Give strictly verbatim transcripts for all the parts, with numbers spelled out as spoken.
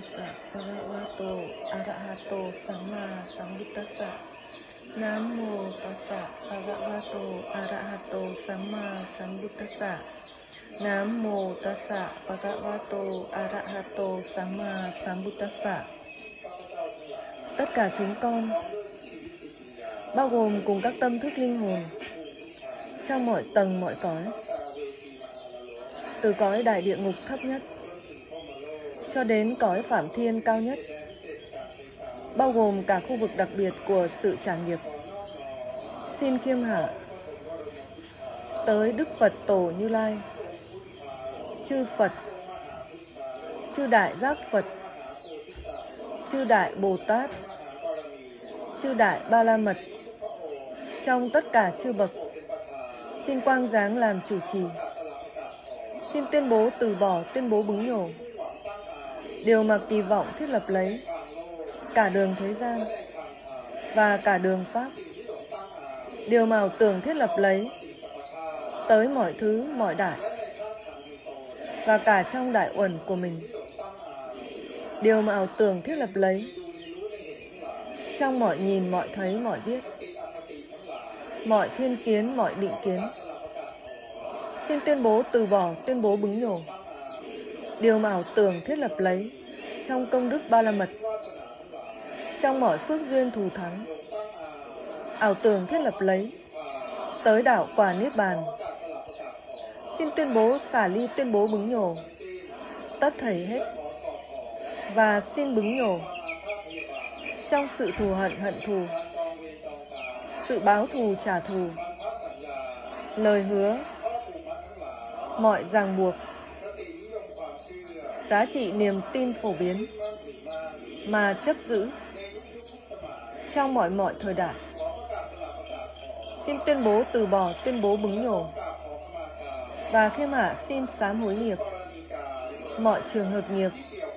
tassa bhagavato arahato samma sambuddhassa. Nam mô tassa bhagavato arahato samma sambuddhassa. Nam mô tassa bhagavato arahato samma sambuddhassa. Tất cả chúng con, bao gồm cùng các tâm thức linh hồn trong mọi tầng mọi cõi, từ cõi đại địa ngục thấp nhất cho đến cõi phạm thiên cao nhất, bao gồm cả khu vực đặc biệt của sự trả nghiệp, xin khiêm hạ tới Đức Phật Tổ Như Lai, chư Phật, chư Đại Giác Phật, chư Đại Bồ Tát, chư Đại Ba La Mật, trong tất cả chư bậc, xin quang giáng làm chủ trì. Xin tuyên bố từ bỏ, tuyên bố bứng nhổ điều mà kỳ vọng thiết lập lấy cả đường thế gian và cả đường Pháp, điều mà ảo tưởng thiết lập lấy tới mọi thứ, mọi đại, và cả trong đại uẩn của mình, điều mà ảo tưởng thiết lập lấy trong mọi nhìn, mọi thấy, mọi biết, mọi thiên kiến, mọi định kiến. Xin tuyên bố từ bỏ, tuyên bố bứng nhổ điều mà ảo tưởng thiết lập lấy trong công đức Ba La Mật, trong mọi phước duyên thù thắng, ảo tưởng thiết lập lấy tới đạo quả Niết Bàn. Xin tuyên bố xả ly, tuyên bố bứng nhổ tất thảy hết, và xin bứng nhổ trong sự thù hận, hận thù, sự báo thù, trả thù, lời hứa, mọi ràng buộc, giá trị niềm tin phổ biến mà chấp giữ trong mọi mọi thời đại. Xin tuyên bố từ bỏ, tuyên bố bứng nhổ, và khiêm hạ xin sám hối nghiệp mọi trường hợp nghiệp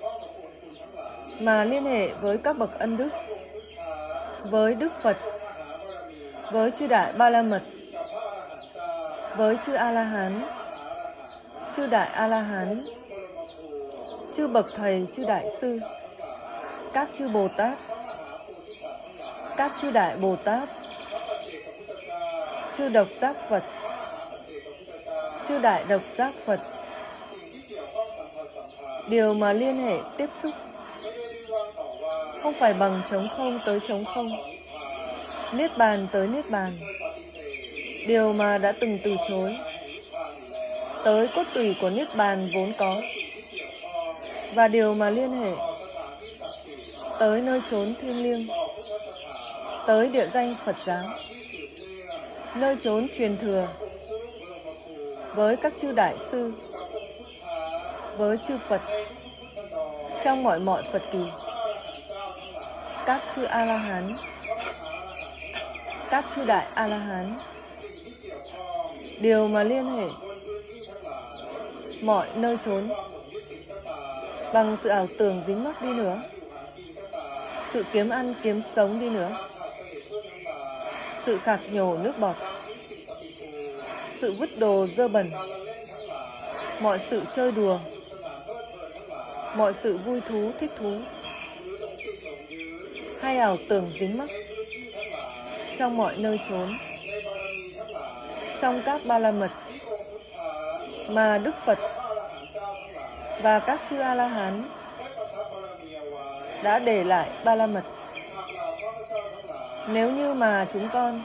mà liên hệ với các bậc ân đức, với Đức Phật, với chư Đại Ba La Mật, với chư A La Hán, chư Đại A La Hán, chư bậc thầy, chư đại sư, các chư Bồ Tát, các chư Đại Bồ Tát, chư Độc Giác Phật, chư Đại Độc Giác Phật, điều mà liên hệ tiếp xúc không phải bằng trống không tới trống không, Niết Bàn tới Niết Bàn, điều mà đã từng từ chối tới cốt tủy của Niết Bàn vốn có, và điều mà liên hệ tới nơi chốn thiêng liêng, tới địa danh Phật giáo, nơi chốn truyền thừa với các chư đại sư, với chư Phật trong mọi mọi Phật kỳ, các chư A La Hán, các chư Đại A La Hán, điều mà liên hệ mọi nơi chốn bằng sự ảo tưởng dính mắc đi nữa, sự kiếm ăn kiếm sống đi nữa, sự khạc nhổ nước bọt, sự vứt đồ dơ bẩn, mọi sự chơi đùa, mọi sự vui thú thích thú, hay ảo tưởng dính mắc trong mọi nơi chốn, trong các Ba La Mật mà Đức Phật và các chư A La Hán đã để lại Ba La Mật. Nếu như mà chúng con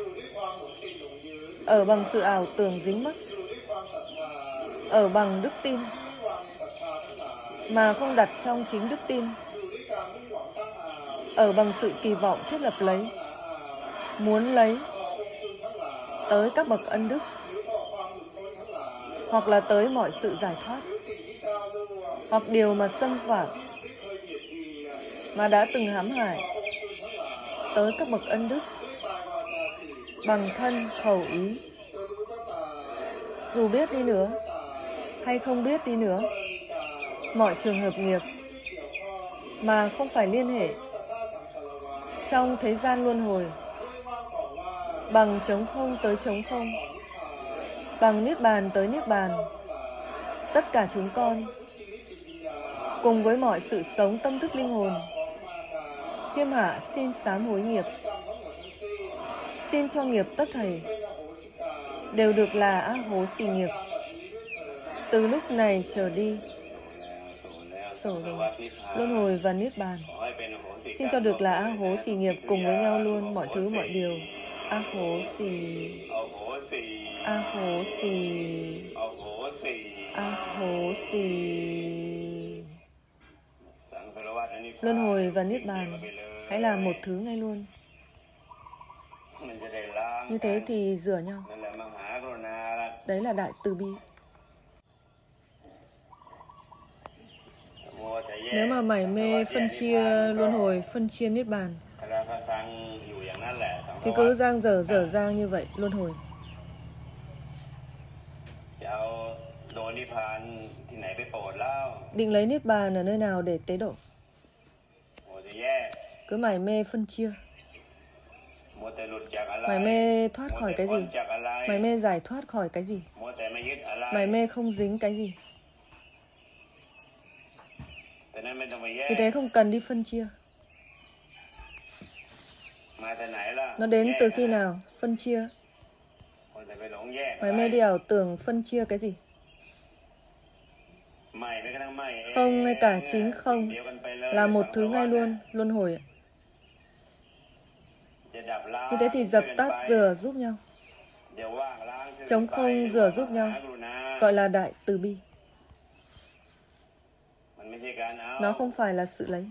ở bằng sự ảo tưởng dính mắc, ở bằng đức tin mà không đặt trong chính đức tin, ở bằng sự kỳ vọng thiết lập lấy, muốn lấy tới các bậc ân đức, hoặc là tới mọi sự giải thoát, hoặc điều mà xâm phạm mà đã từng hãm hại tới các bậc ân đức bằng thân, khẩu, ý, dù biết đi nữa hay không biết đi nữa, mọi trường hợp nghiệp mà không phải liên hệ trong thế gian luân hồi bằng trống không tới trống không, bằng Niết Bàn tới Niết Bàn, tất cả chúng con cùng với mọi sự sống tâm thức linh hồn. Khiêm hạ xin sám hối nghiệp, xin cho nghiệp tất thảy đều được là á hố xì nghiệp từ lúc này trở đi. Sổ rồi. Luân hồi và niết bàn. Xin cho được là á hố xì nghiệp cùng với nhau luôn, mọi thứ mọi điều. Á hố xì, á hố xì, á hố xì. Luân hồi và niết bàn, hãy làm một thứ ngay luôn. Như thế thì rửa nhau. Đấy là đại từ bi. Nếu mà mải mê phân chia luân hồi, phân chia niết bàn, thì cứ giang dở dở dang như vậy, luân hồi. Định lấy niết bàn ở nơi nào để tế độ? Cứ mải mê phân chia. Mải mê thoát khỏi cái gì? Mải mê giải thoát khỏi cái gì? Mải mê không dính cái gì? Vì thế không cần đi phân chia. Nó đến từ khi nào? Phân chia. Mải mê đi ảo tưởng phân chia cái gì? Không ngay cả chính không là một thứ ngay luôn, luân hồi. Như thế thì dập tắt rửa giúp nhau. Trống không rửa giúp nhau, gọi là đại từ bi. Nó không phải là sự lấy.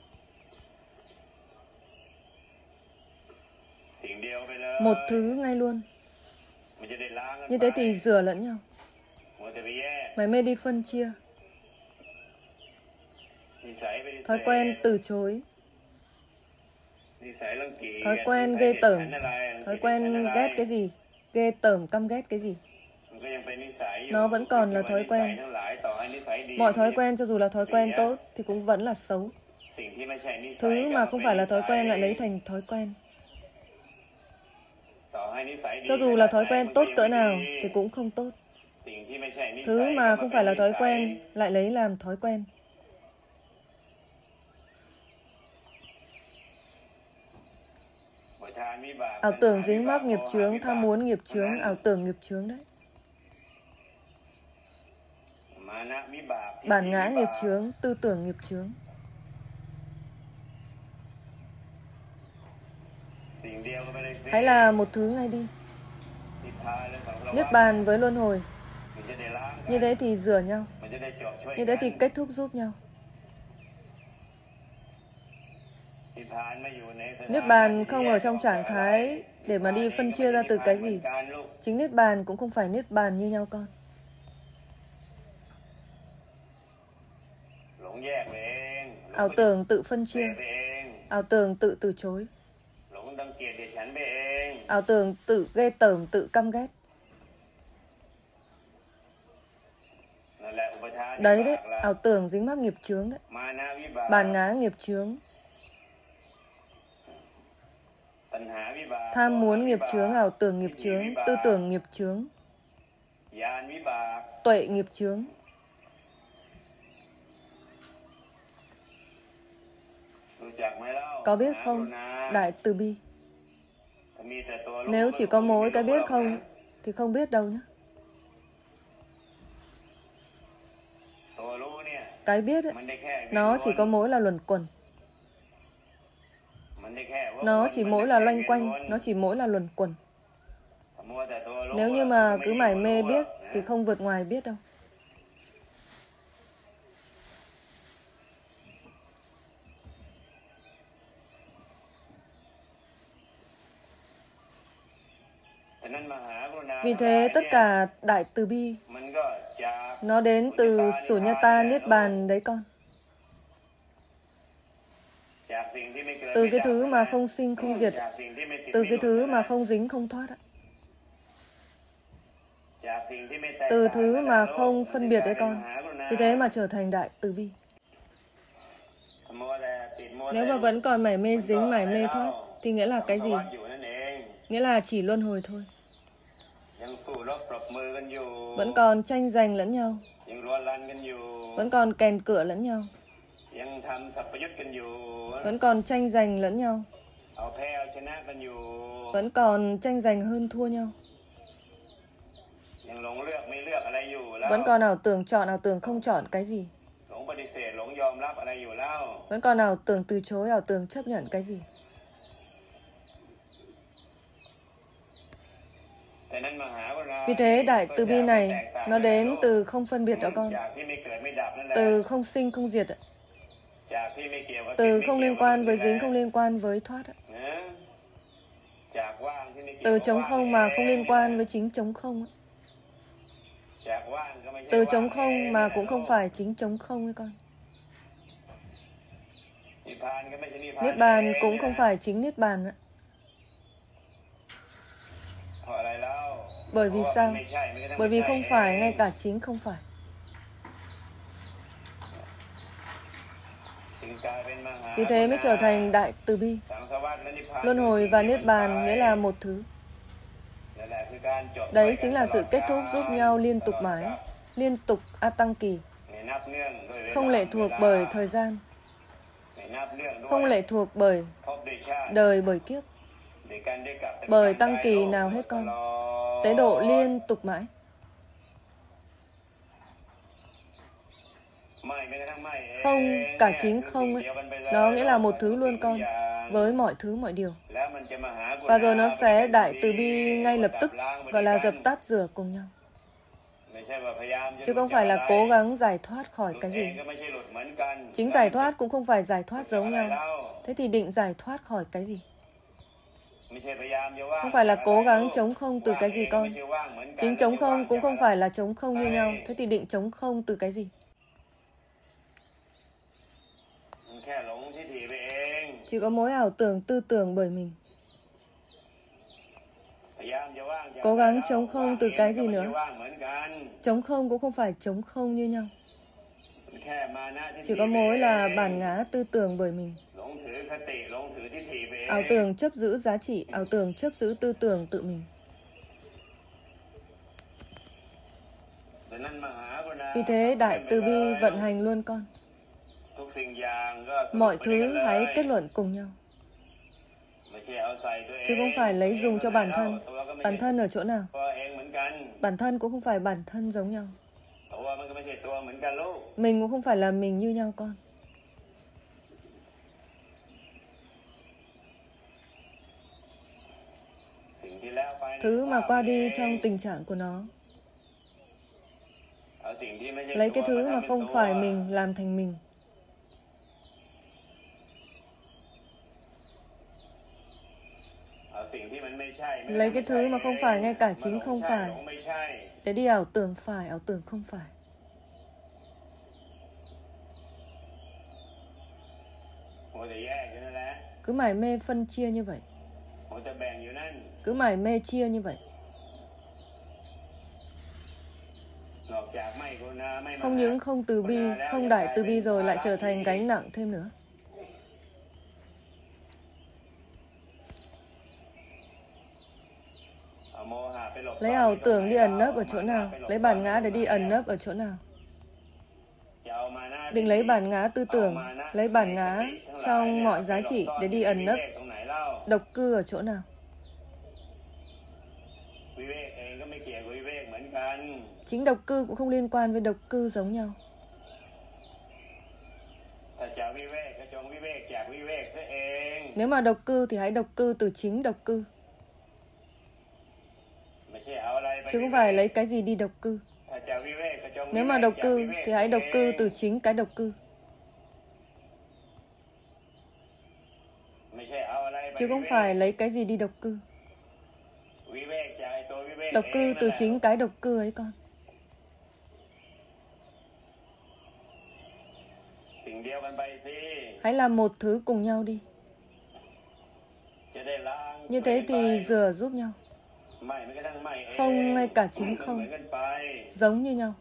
Một thứ ngay luôn. Như thế thì rửa lẫn nhau. Mày mê đi phân chia. Thói quen từ chối. Thói quen ghê tởm. Thói quen ghét cái gì? Ghê tởm căm ghét cái gì? Nó vẫn còn là thói quen. Mọi thói quen cho dù là thói quen tốt thì cũng vẫn là xấu. Thứ mà không phải là thói quen lại lấy thành thói quen. Cho dù là thói quen tốt cỡ nào thì cũng không tốt. Thứ mà không phải là thói quen lại lấy làm thói quen. Ảo tưởng dính mắc nghiệp chướng, tham muốn nghiệp chướng, ảo tưởng nghiệp chướng đấy. Bản ngã nghiệp chướng, tư tưởng nghiệp chướng. Hãy là một thứ ngay đi. Niết bàn với luân hồi. Như thế thì rửa nhau. Như thế thì kết thúc giúp nhau. Niết bàn không ở trong trạng thái để mà đi phân chia ra từ cái gì. Chính niết bàn cũng không phải niết bàn như nhau con. Ảo tưởng tự phân chia. Ảo tưởng tự từ chối. Ảo tưởng tự ghê tởm, tự căm ghét. Đấy đấy, ảo tưởng dính mắc nghiệp chướng đấy. Bản ngã nghiệp chướng. Tham muốn nghiệp chướng, ảo tưởng nghiệp chướng, tư tưởng nghiệp chướng, tuệ nghiệp chướng. Có biết không? Đại từ bi. Nếu chỉ có mỗi cái biết không thì không biết đâu nhé. Cái biết ấy, nó chỉ có mỗi là luẩn quẩn. Nó chỉ mỗi là loanh quanh, nó chỉ mỗi là luẩn quẩn. Nếu như mà cứ mải mê biết thì không vượt ngoài biết đâu. Vì thế tất cả đại từ bi nó đến từ Sunyata Niết Bàn đấy con. Từ cái thứ mà không sinh không diệt, từ cái thứ mà không dính không thoát. Từ thứ mà không phân biệt đấy con. Vì thế mà trở thành đại từ bi. Nếu mà vẫn còn mải mê dính, mải mê thoát thì nghĩa là cái gì? Nghĩa là chỉ luân hồi thôi. Vẫn còn tranh giành lẫn nhau. Vẫn còn kèn cửa lẫn nhau. Vẫn còn tranh giành lẫn nhau. Vẫn còn tranh giành hơn thua nhau. Vẫn còn ảo tưởng chọn, ảo tưởng không chọn cái gì. Vẫn còn ảo tưởng từ chối, ảo tưởng chấp nhận cái gì. Vì thế đại từ bi này nó đến từ không phân biệt đó con. Từ không sinh không diệt. Từ không liên quan với dính, không liên quan với thoát. Từ trống không mà không liên quan với chính trống không. Từ trống không mà cũng không phải chính trống không ấy con. Niết bàn cũng không phải chính niết bàn. Bởi vì sao? Bởi vì không phải, ngay cả chính không phải. Vì thế mới trở thành đại từ bi. Luân hồi và niết bàn nghĩa là một thứ. Đấy chính là sự kết thúc giúp nhau liên tục mãi, liên tục a tăng kỳ. Không lệ thuộc bởi thời gian, không lệ thuộc bởi đời, bởi kiếp, bởi tăng kỳ nào hết con. Tế độ liên tục mãi. Không, cả chính không ấy, nó nghĩa là một thứ luôn con, với mọi thứ mọi điều. Và rồi nó sẽ đại từ bi ngay lập tức, gọi là dập tắt rửa cùng nhau. Chứ không phải là cố gắng giải thoát khỏi cái gì. Chính giải thoát cũng không phải giải thoát giống nhau. Thế thì định giải thoát khỏi cái gì? Không phải là cố gắng chống không từ cái gì con. Chính chống không cũng không phải là chống không như nhau. Thế thì định chống không từ cái gì? Chỉ có mối ảo tưởng tư tưởng bởi mình. Cố gắng chống không từ cái gì nữa? Chống không cũng không phải chống không như nhau. Chỉ có mối là bản ngã tư tưởng bởi mình. Ảo tưởng chấp giữ giá trị, ảo tưởng chấp giữ tư tưởng tự mình. Vì thế đại từ bi vận hành luôn con. Mọi thứ hãy kết luận cùng nhau. Chứ không phải lấy dùng cho bản thân. Bản thân ở chỗ nào? Bản thân cũng không phải bản thân giống nhau. Mình cũng không phải là mình như nhau con. Thứ mà qua đi trong tình trạng của nó. Lấy cái thứ mà không phải mình làm thành mình. Lấy cái thứ mà không phải, ngay cả chính không phải, để đi ảo tưởng phải, ảo tưởng không phải. Cứ mải mê phân chia như vậy. Cứ mải mê chia như vậy. Không những không từ bi, không đại từ bi rồi lại trở thành gánh nặng thêm nữa. Lấy ảo tưởng đi ẩn nấp ở chỗ nào? Lấy bản ngã để đi ẩn nấp ở chỗ nào? Định lấy bản ngã tư tưởng, lấy bản ngã trong mọi giá trị để đi ẩn nấp. Độc cư ở chỗ nào? Chính độc cư cũng không liên quan với độc cư giống nhau. Nếu mà độc cư thì hãy độc cư từ chính độc cư. Chứ không phải lấy cái gì đi độc cư. Nếu mà độc cư thì hãy độc cư từ chính cái độc cư. Chứ không phải lấy cái gì đi độc cư. Độc cư từ chính cái độc cư ấy con. Hãy làm một thứ cùng nhau đi. Như thế thì rửa giúp nhau. Không, ngay cả chính không, giống như nhau.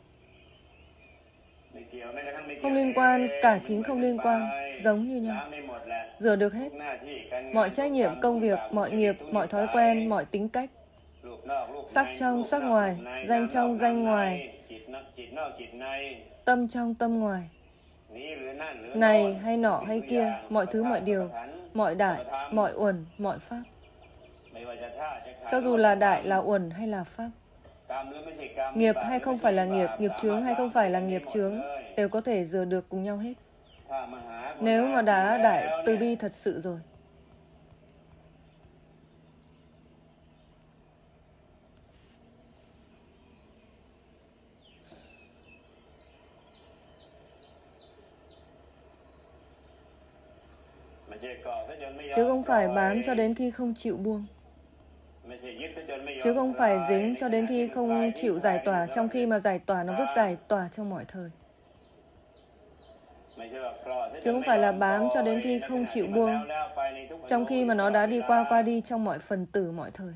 Không liên quan, cả chính không liên quan, giống như nhau. Rửa được hết. Mọi trách nhiệm, công việc, mọi nghiệp, mọi thói quen, mọi tính cách. Sắc trong, sắc ngoài, danh trong, danh ngoài, tâm trong, tâm ngoài. này hay nọ hay kia, mọi thứ mọi điều, mọi đại, mọi uẩn, mọi pháp. Cho dù là đại, là uẩn hay là pháp. Nghiệp hay không phải là nghiệp, nghiệp chướng hay không phải là nghiệp chướng, đều có thể rửa được cùng nhau hết. Nếu mà đã đại từ bi thật sự rồi. Chứ không phải bám cho đến khi không chịu buông. Chứ không phải dính cho đến khi không chịu giải tỏa, trong khi mà giải tỏa nó vứt giải tỏa trong mọi thời. Chứ không phải là bám cho đến khi không chịu buông, trong khi mà nó đã đi qua qua đi trong mọi phần tử mọi thời.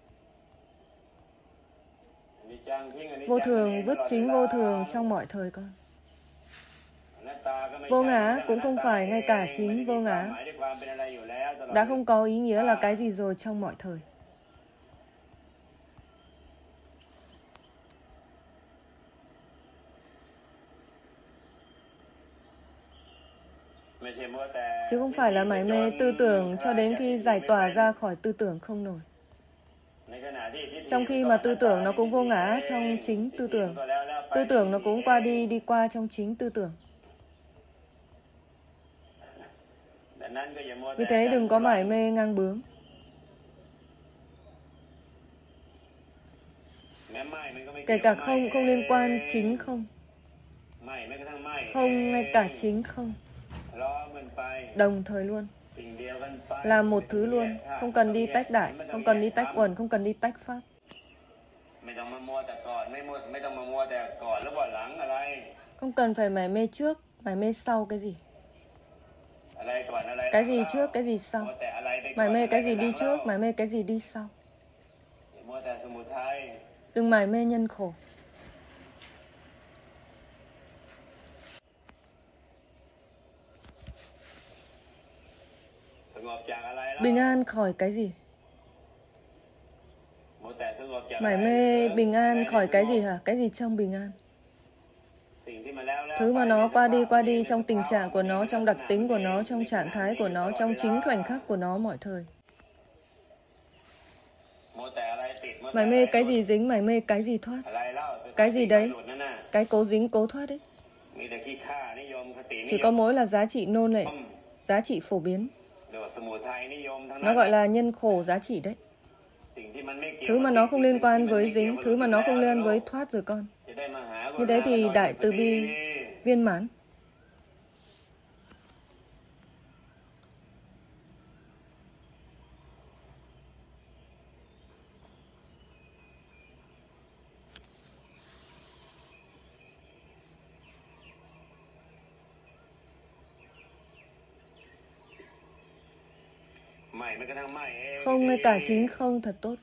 Vô thường vứt chính vô thường trong mọi thời con. Vô ngã cũng không phải ngay cả chính vô ngã đã không có ý nghĩa là cái gì rồi trong mọi thời. Chứ không phải là mải mê tư tưởng cho đến khi giải tỏa ra khỏi tư tưởng không nổi. Trong khi mà tư tưởng nó cũng vô ngã trong chính tư tưởng. Tư tưởng nó cũng qua đi, đi qua trong chính tư tưởng. Vì thế đừng có mải mê ngang bướng. Kể cả không, không liên quan chính không. Không ngay cả chính không. Đồng thời luôn. Là một thứ luôn. Không cần đi tách đại, không cần đi tách uẩn, không cần đi tách pháp. Không cần phải mải mê trước, mải mê sau cái gì. Cái gì trước, cái gì sau. Mải mê cái gì đi trước, mải mê cái gì đi sau. Đừng mải mê nhân khổ. Bình an khỏi cái gì? Mải mê bình an khỏi cái gì hả? Cái gì trong bình an? Thứ mà nó qua đi qua đi trong tình trạng của nó, trong đặc tính của nó, trong trạng thái của nó, trong chính khoảnh khắc của nó mọi thời. Mải mê cái gì dính, mải mê cái gì thoát. Cái gì đấy? Cái cố dính, cố thoát đấy. Chỉ có mỗi là giá trị nô lệ, giá trị phổ biến. Nó gọi là nhân khổ giá trị đấy. Thứ mà nó không liên quan với dính, thứ mà nó không liên quan với thoát rồi con. Như thế thì đại từ bi viên mãn. Không ngay cả chính không thật tốt.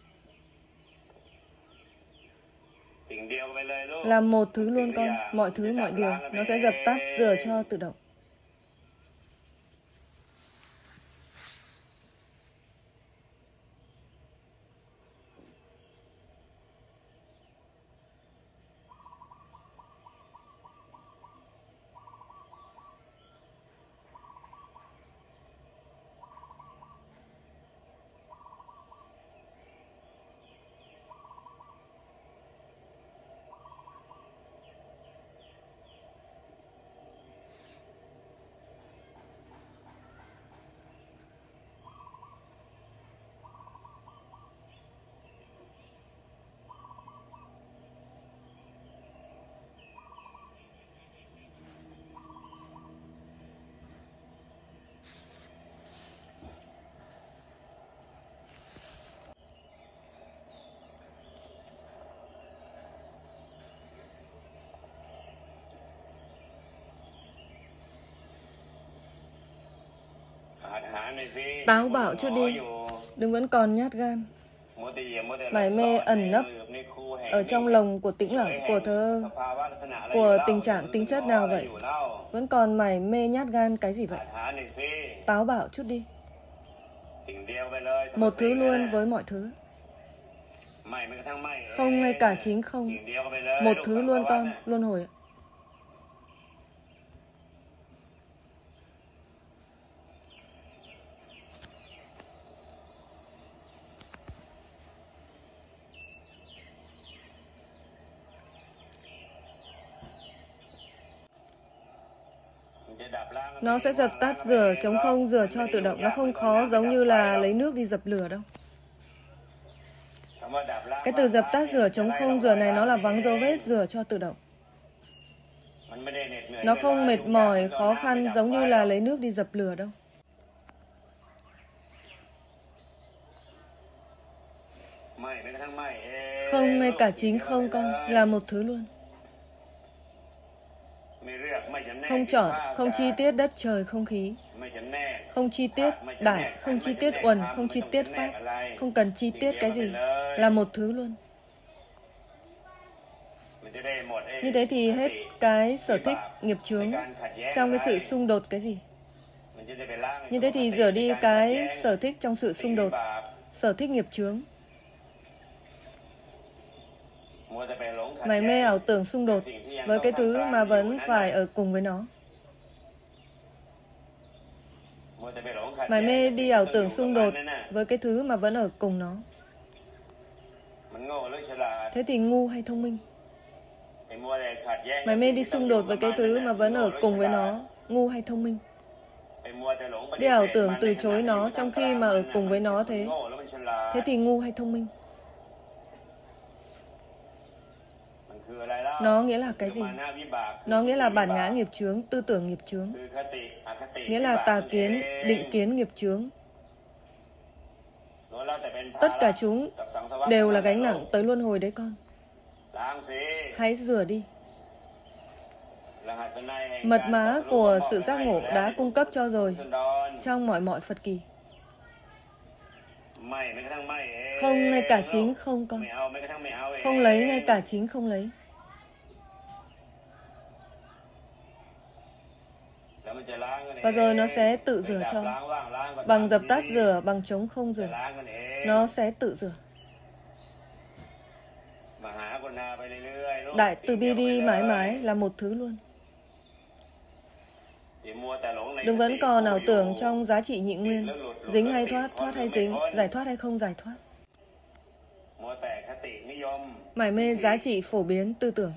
Làm một thứ luôn con, mọi thứ mọi điều, nó sẽ dập tắt, rửa cho tự động. Táo bạo chút đi, đừng vẫn còn nhát gan. Mải mê ẩn nấp ở trong lồng của tĩnh lặng, của thơ, của tình trạng tính chất nào vậy? Vẫn còn mải mê nhát gan cái gì vậy? Táo bạo chút đi. Một thứ luôn với mọi thứ. Không ngay cả chính không. Một thứ luôn con, luân hồi. Nó sẽ dập tắt rửa trống không, rửa cho tự động. Nó không khó giống như là lấy nước đi dập lửa đâu. Cái từ dập tắt rửa trống không rửa này nó là vắng dấu vết rửa cho tự động. Nó không mệt mỏi, khó khăn giống như là lấy nước đi dập lửa đâu. Không, ngay cả chính không con, là một thứ luôn. Không chọn, không chi tiết đất trời không khí. Không chi tiết đại, không chi tiết uẩn, không chi tiết pháp. Không cần chi tiết cái gì, là một thứ luôn. Như thế thì hết cái sở thích nghiệp chướng trong cái sự xung đột cái gì. Như thế thì rửa đi cái sở thích trong sự xung đột, sở thích nghiệp chướng. Mày mê ảo tưởng xung đột với cái thứ mà vẫn phải ở cùng với nó. Mày mê đi ảo tưởng xung đột với cái thứ mà vẫn ở cùng nó. Thế thì ngu hay thông minh? Mày mê đi xung đột với cái thứ mà vẫn ở cùng với nó, ngu hay thông minh? Đi ảo tưởng từ chối nó trong khi mà ở cùng với nó thế. Thế thì ngu hay thông minh? Nó nghĩa là cái gì? Nó nghĩa là bản ngã nghiệp chướng, tư tưởng nghiệp chướng. Nghĩa là tà kiến, định kiến nghiệp chướng. Tất cả chúng đều là gánh nặng tới luân hồi đấy con. Hãy rửa đi. Mật mã của sự giác ngộ đã cung cấp cho rồi trong mọi mọi Phật kỳ. Không ngay cả chính không con. Không lấy ngay cả chính không lấy. Và rồi nó sẽ tự rửa cho. Bằng dập tắt rửa, bằng trống không rửa. Nó sẽ tự rửa. Đại từ bi đi mãi mãi là một thứ luôn. Đừng vẫn còn ảo tưởng trong giá trị nhị nguyên. Dính hay thoát, thoát hay dính, giải thoát hay không giải thoát. Mải mê giá trị phổ biến tư tưởng.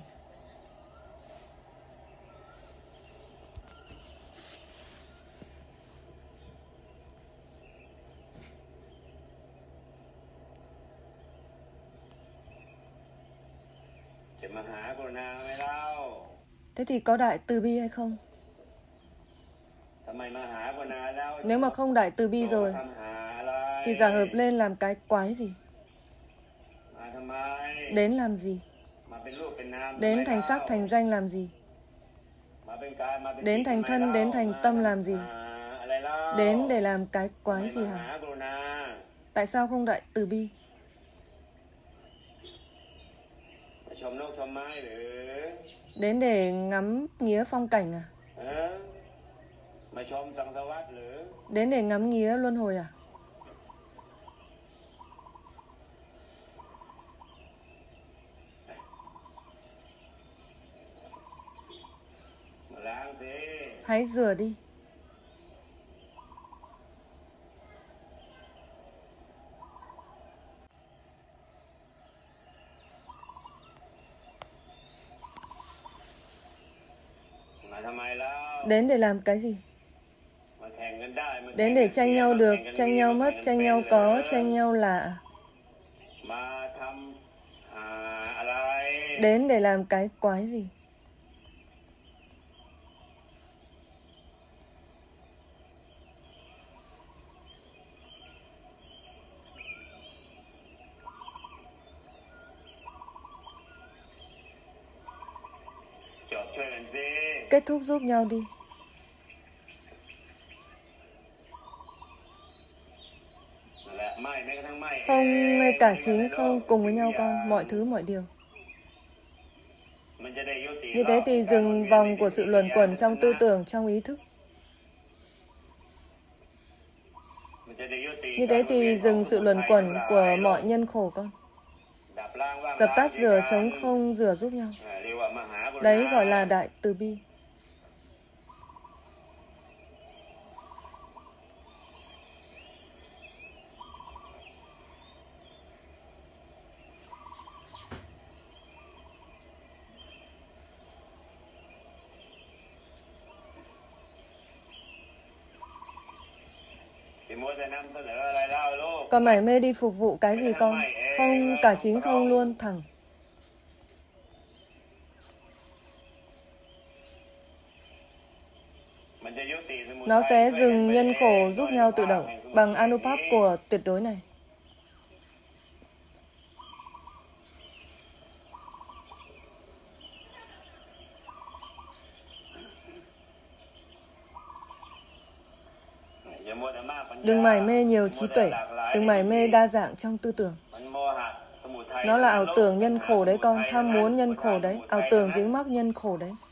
Thế thì có đại từ bi hay không? Nếu mà không đại từ bi rồi thì giả hợp lên làm cái quái gì? Đến làm gì? Đến thành sắc thành danh làm gì? Đến thành thân, đến thành tâm làm gì? Đến để làm cái quái gì hả? Tại sao không đại từ bi? Đến để ngắm nghía phong cảnh à? Đến để ngắm nghía luân hồi à? Hãy rửa đi. Đến để làm cái gì? Đến để tranh nhau được, tranh nhau mất, tranh nhau có, tranh nhau là. Đến để làm cái quái gì? Kết thúc giúp nhau đi. Không ngay cả chính không cùng với nhau con, mọi thứ mọi điều. Như thế thì dừng vòng của sự luẩn quẩn trong tư tưởng, trong ý thức. Như thế thì dừng sự luẩn quẩn của mọi nhân khổ con. Dập tắt rửa trống không rửa giúp nhau. Đấy gọi là đại từ bi. Còn mải mê đi phục vụ cái gì con? Không, cả chính không luôn, thằng. Nó sẽ dừng nhân khổ giúp nhau tự động bằng Anupap của tuyệt đối này. Đừng mải mê nhiều trí tuệ, đừng mải mê đa dạng trong tư tưởng. Nó là ảo tưởng nhân khổ đấy con, tham muốn nhân khổ đấy, ảo tưởng dính mắc nhân khổ đấy.